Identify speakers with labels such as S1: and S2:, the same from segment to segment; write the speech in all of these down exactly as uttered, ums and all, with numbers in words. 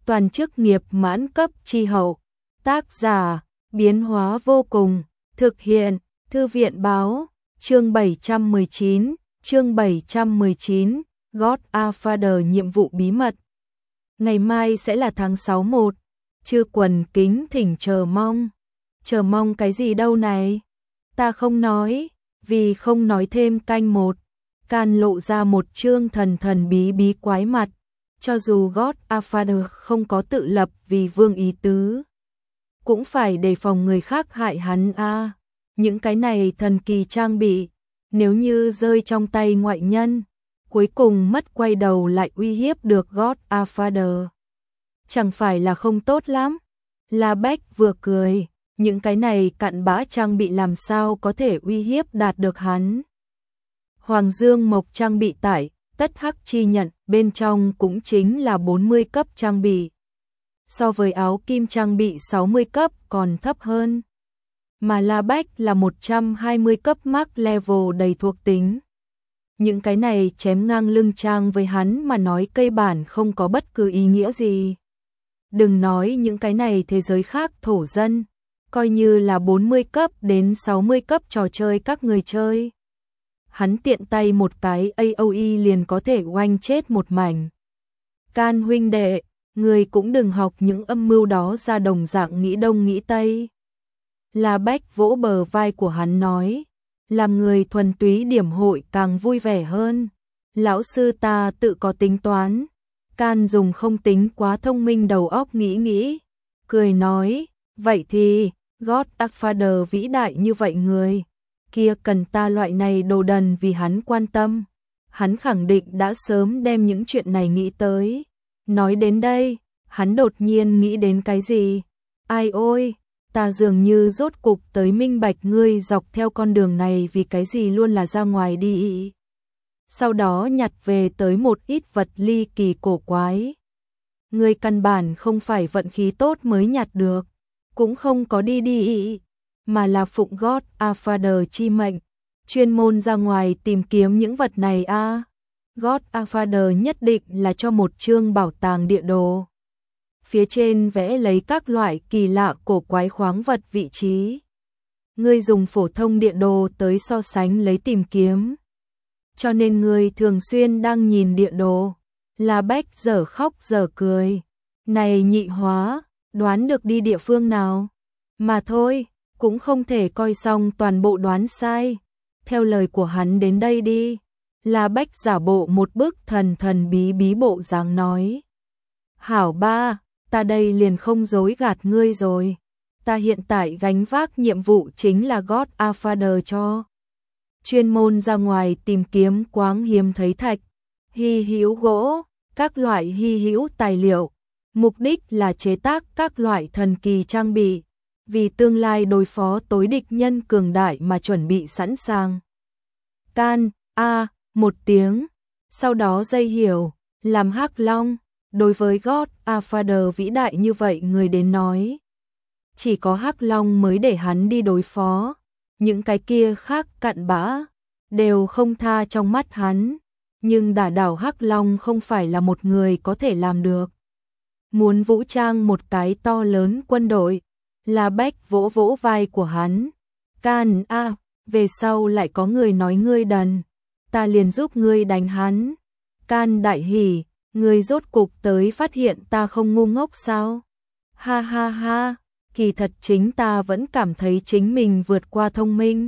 S1: toàn chức nghiệp mãn cấp chi hậu. Tác giả, biến hóa vô cùng, thực hiện, thư viện báo, chương bảy trăm mười chín, chương bảy trăm mười chín, Godfather nhiệm vụ bí mật. Ngày mai sẽ là tháng sáu một, Chư Quần kính thỉnh chờ mong. Chờ mong cái gì đâu này? Ta không nói, vì không nói thêm canh một. Can lộ ra một trương thần thần bí bí quái mặt, cho dù Godfather không có tự lập vì vương ý tứ, cũng phải đề phòng người khác hại hắn a. À. Những cái này thần kỳ trang bị, nếu như rơi trong tay ngoại nhân, cuối cùng mất quay đầu lại uy hiếp được Godfather, chẳng phải là không tốt lắm. La Bách vừa cười, những cái này cặn bã trang bị làm sao có thể uy hiếp đạt được hắn. Hoàng Dương Mộc trang bị tải, tất hắc chi nhận, bên trong cũng chính là bốn mươi cấp trang bị. So với áo kim trang bị sáu mươi cấp còn thấp hơn. Mà La Bách là một trăm hai mươi cấp max level đầy thuộc tính. Những cái này chém ngang lưng trang với hắn mà nói cây bản không có bất cứ ý nghĩa gì. Đừng nói những cái này thế giới khác thổ dân, coi như là bốn mươi cấp đến sáu mươi cấp trò chơi các người chơi. Hắn tiện tay một cái a o e liền có thể oanh chết một mảnh. Can huynh đệ, người cũng đừng học những âm mưu đó ra đồng dạng nghĩ đông nghĩ tây. La Bách vỗ bờ vai của hắn nói, làm người thuần túy điểm hội càng vui vẻ hơn. Lão sư ta tự có tính toán. Can dùng không tính quá thông minh đầu óc nghĩ nghĩ, cười nói, vậy thì, Godfather vĩ đại như vậy người kia cần ta loại này đồ đần vì hắn quan tâm. Hắn khẳng định đã sớm đem những chuyện này nghĩ tới. Nói đến đây, hắn đột nhiên nghĩ đến cái gì? Ai ôi, ta dường như rốt cục tới minh bạch ngươi dọc theo con đường này vì cái gì luôn là ra ngoài đi. Sau đó nhặt về tới một ít vật ly kỳ cổ quái. Ngươi căn bản không phải vận khí tốt mới nhặt được, cũng không có đi đi, mà là phụng Godfather chi mệnh, chuyên môn ra ngoài tìm kiếm những vật này a. À. Godfather nhất định là cho một chương bảo tàng địa đồ. Phía trên vẽ lấy các loại kỳ lạ cổ quái khoáng vật vị trí. Ngươi dùng phổ thông địa đồ tới so sánh lấy tìm kiếm. Cho nên ngươi thường xuyên đang nhìn địa đồ. La Bách dở khóc dở cười. Này nhị hóa, đoán được đi địa phương nào? Mà thôi, cũng không thể coi xong toàn bộ đoán sai. Theo lời của hắn đến đây đi. La Bách giả bộ một bức thần thần bí bí bộ dáng nói. Hảo ba, ta đây liền không dối gạt ngươi rồi. Ta hiện tại gánh vác nhiệm vụ chính là Godfather cho. Chuyên môn ra ngoài tìm kiếm quáng hiếm thấy thạch, hy hữu gỗ, các loại hy hữu tài liệu. Mục đích là chế tác các loại thần kỳ trang bị, vì tương lai đối phó tối địch nhân cường đại mà chuẩn bị sẵn sàng. Can, a, à, một tiếng, sau đó dây hiểu, làm Hắc Long, đối với Godfather vĩ đại như vậy người đến nói. Chỉ có Hắc Long mới để hắn đi đối phó, những cái kia khác cặn bã, đều không tha trong mắt hắn, nhưng đả đảo Hắc Long không phải là một người có thể làm được. Muốn vũ trang một cái to lớn quân đội, La Bách vỗ vỗ vai của hắn. Can a, à, về sau lại có người nói ngươi đần, ta liền giúp ngươi đánh hắn. Can đại hỉ, ngươi rốt cục tới phát hiện ta không ngu ngốc sao? Ha ha ha, kỳ thật chính ta vẫn cảm thấy chính mình vượt qua thông minh.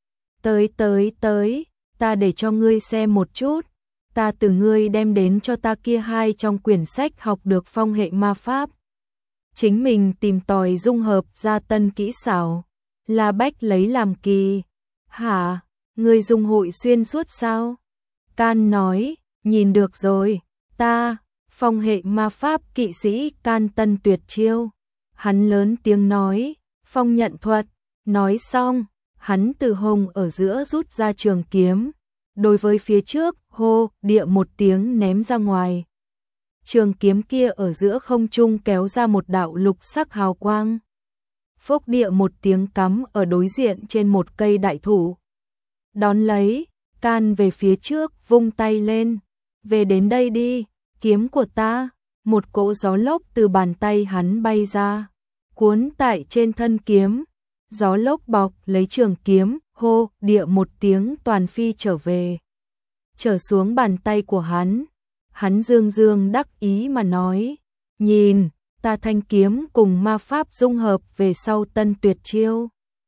S1: Tới tới tới, ta để cho ngươi xem một chút. Ta từ ngươi đem đến cho ta kia hai trong quyển sách học được phong hệ ma pháp. Chính mình tìm tòi dung hợp ra tân kỹ xảo. La Bách lấy làm kỳ. Hả, ngươi dung hội xuyên suốt sao? Can nói, nhìn được rồi, ta, phong hệ ma pháp kỵ sĩ Can tân tuyệt chiêu. Hắn lớn tiếng nói, phong nhận thuật. Nói xong, hắn từ hông ở giữa rút ra trường kiếm. Đối với phía trước, hô, địa một tiếng ném ra ngoài. Trường kiếm kia ở giữa không trung kéo ra một đạo lục sắc hào quang. Phốc địa một tiếng cắm ở đối diện trên một cây đại thụ. Đón lấy, Can về phía trước vung tay lên. Về đến đây đi, kiếm của ta. một cỗ gió lốc từ bàn tay hắn bay ra, cuốn tại trên thân kiếm, gió lốc bọc lấy trường kiếm, hô, địa một tiếng toàn phi trở về. Trở xuống bàn tay của hắn, hắn dương dương đắc ý mà nói, nhìn, ta thanh kiếm cùng ma pháp dung hợp về sau tân tuyệt chiêu.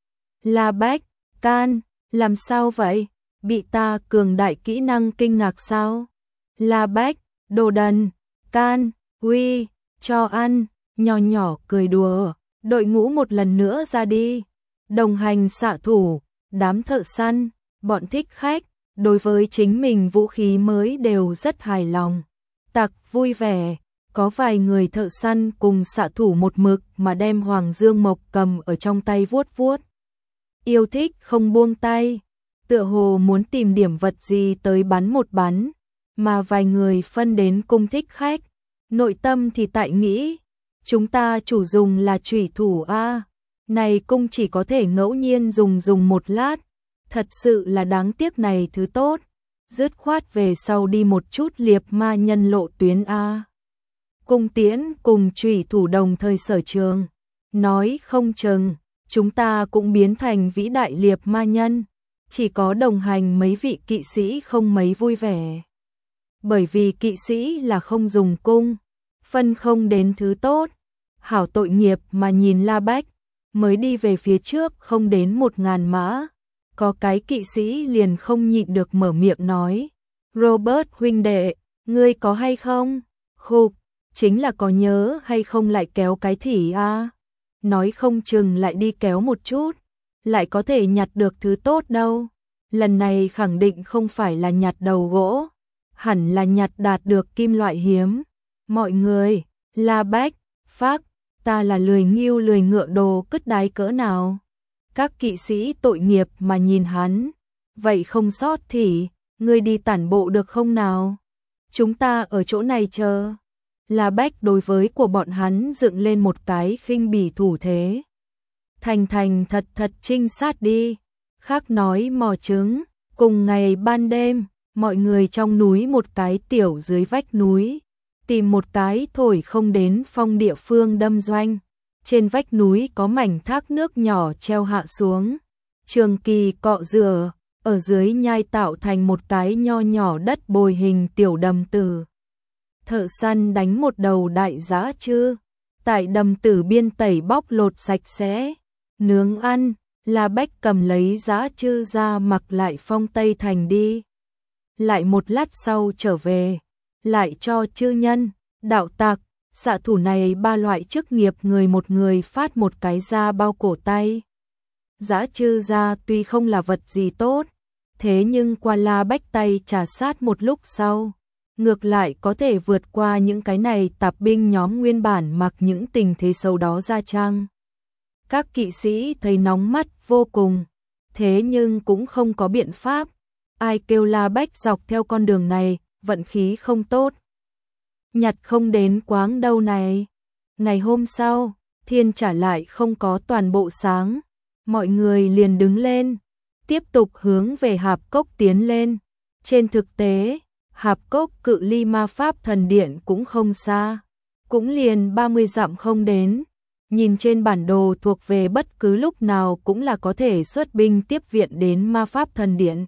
S1: La Bách, can, làm sao vậy? Bị ta cường đại kỹ năng kinh ngạc sao? La Bách, đồ đần, can, uy, cho ăn, nhỏ nhỏ cười đùa, đội ngũ một lần nữa ra đi. Đồng hành xạ thủ, đám thợ săn, bọn thích khách, đối với chính mình vũ khí mới đều rất hài lòng. Tặc vui vẻ, có vài người thợ săn cùng xạ thủ một mực mà đem Hoàng Dương Mộc cầm ở trong tay vuốt vuốt. Yêu thích không buông tay, tựa hồ muốn tìm điểm vật gì tới bắn một bắn, mà vài người phân đến cung thích khách, nội tâm thì tại nghĩ, chúng ta chủ dùng là chủy thủ a, này cung chỉ có thể ngẫu nhiên dùng dùng một lát, thật sự là đáng tiếc này thứ tốt, dứt khoát về sau đi một chút liệp ma nhân lộ tuyến a. Cung tiễn cùng chủy thủ đồng thời sở trường, nói không chừng chúng ta cũng biến thành vĩ đại liệp ma nhân, chỉ có đồng hành mấy vị kỵ sĩ không mấy vui vẻ. Bởi vì kỵ sĩ là không dùng cung, phân không đến thứ tốt, hảo tội nghiệp mà nhìn La Bách, mới đi về phía trước không đến một ngàn mã, có cái kỵ sĩ liền không nhịn được mở miệng nói, Robert huynh đệ, ngươi có hay không? Khục, chính là có nhớ hay không lại kéo cái thỉ a, nói không chừng lại đi kéo một chút, lại có thể nhặt được thứ tốt đâu. Lần này khẳng định không phải là nhặt đầu gỗ, hẳn là nhặt đạt được kim loại hiếm. Mọi người, La Bách, phác, ta là lười nghiêu lười ngựa đồ cứt đái cỡ nào. Các kỵ sĩ tội nghiệp mà nhìn hắn, vậy không sót thì, ngươi đi tản bộ được không nào? Chúng ta ở chỗ này chờ. La Bách đối với của bọn hắn dựng lên một cái khinh bỉ thủ thế. Thành thành thật thật trinh sát đi, khác nói mò trứng. Cùng ngày ban đêm, mọi người trong núi một cái tiểu dưới vách núi, tìm một cái thổi không đến phong địa phương đâm doanh. Trên vách núi có mảnh thác nước nhỏ treo hạ xuống, trường kỳ cọ rửa, ở dưới nhai tạo thành một cái nho nhỏ đất bồi hình tiểu đầm tử. Thợ săn đánh một đầu đại dã chư, tại đầm tử biên tẩy bóc lột sạch sẽ, nướng ăn. La Bách cầm lấy dã chư ra mặc lại phong Tây Thành đi. Lại một lát sau trở về, lại cho chư nhân, đạo tặc, xạ thủ này ba loại chức nghiệp người một người phát một cái da bao cổ tay. Dã chư da tuy không là vật gì tốt, thế nhưng qua La Bách tay trà sát một lúc sau, ngược lại có thể vượt qua những cái này tạp binh nhóm nguyên bản mặc những tình thế xấu đó ra trang. Các kỵ sĩ thấy nóng mắt vô cùng, thế nhưng cũng không có biện pháp. Ai kêu La Bách dọc theo con đường này, vận khí không tốt. Nhặt không đến quáng đâu này. Ngày hôm sau, thiên trả lại không có toàn bộ sáng. Mọi người liền đứng lên, tiếp tục hướng về Hạp Cốc tiến lên. Trên thực tế, Hạp Cốc cự ly ma pháp thần điện cũng không xa, cũng liền ba mươi dặm không đến. Nhìn trên bản đồ thuộc về bất cứ lúc nào cũng là có thể xuất binh tiếp viện đến ma pháp thần điện.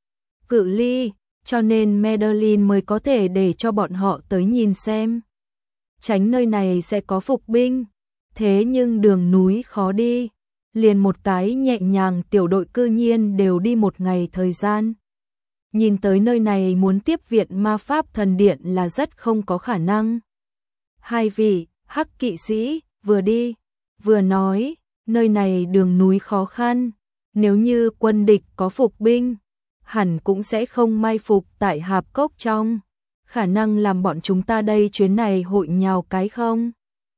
S1: Cự ly, cho nên Madeline mới có thể để cho bọn họ tới nhìn xem. Tránh nơi này sẽ có phục binh, thế nhưng đường núi khó đi, liền một cái nhẹ nhàng tiểu đội cư nhiên đều đi một ngày thời gian. Nhìn tới nơi này muốn tiếp viện ma pháp thần điện là rất không có khả năng. Hai vị, hắc kỵ sĩ, vừa đi, vừa nói, nơi này đường núi khó khăn, nếu như quân địch có phục binh, hẳn cũng sẽ không mai phục tại Hạp Cốc trong, khả năng làm bọn chúng ta đây chuyến này hội nhào cái không.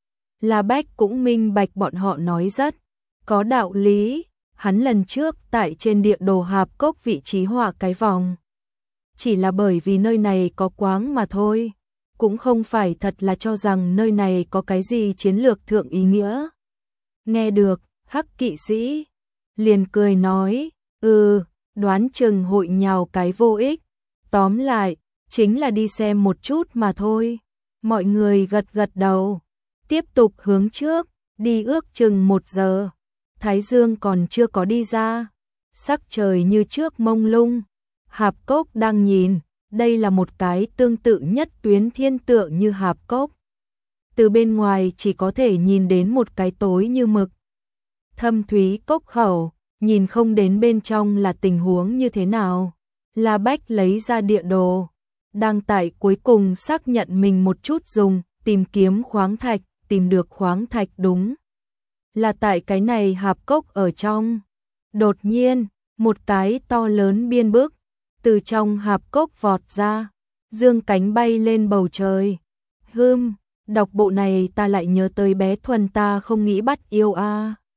S1: La Bách cũng minh bạch bọn họ nói rất có đạo lý, hắn lần trước tại trên địa đồ Hạp Cốc vị trí họa cái vòng. Chỉ là bởi vì nơi này có quáng mà thôi, cũng không phải thật là cho rằng nơi này có cái gì chiến lược thượng ý nghĩa. Nghe được, hắc kỵ sĩ liền cười nói, ừ, đoán chừng hội nhào cái vô ích, tóm lại, chính là đi xem một chút mà thôi. Mọi người gật gật đầu, tiếp tục hướng trước, đi ước chừng một giờ. Thái dương còn chưa có đi ra, sắc trời như trước mông lung. Hạp cốc đang nhìn, đây là một cái tương tự nhất tuyến thiên tượng như hạp cốc. Từ bên ngoài chỉ có thể nhìn đến một cái tối như mực. Thâm thúy cốc khẩu, nhìn không đến bên trong là tình huống như thế nào. La Bách lấy ra địa đồ, đang tại cuối cùng xác nhận mình một chút dùng, tìm kiếm khoáng thạch, tìm được khoáng thạch đúng. Là tại cái này hạp cốc ở trong. Đột nhiên, một cái to lớn biên bức, từ trong hạp cốc vọt ra, dương cánh bay lên bầu trời. Hưm, đọc bộ này ta lại nhớ tới bé Thuần ta không nghĩ bắt yêu a. À.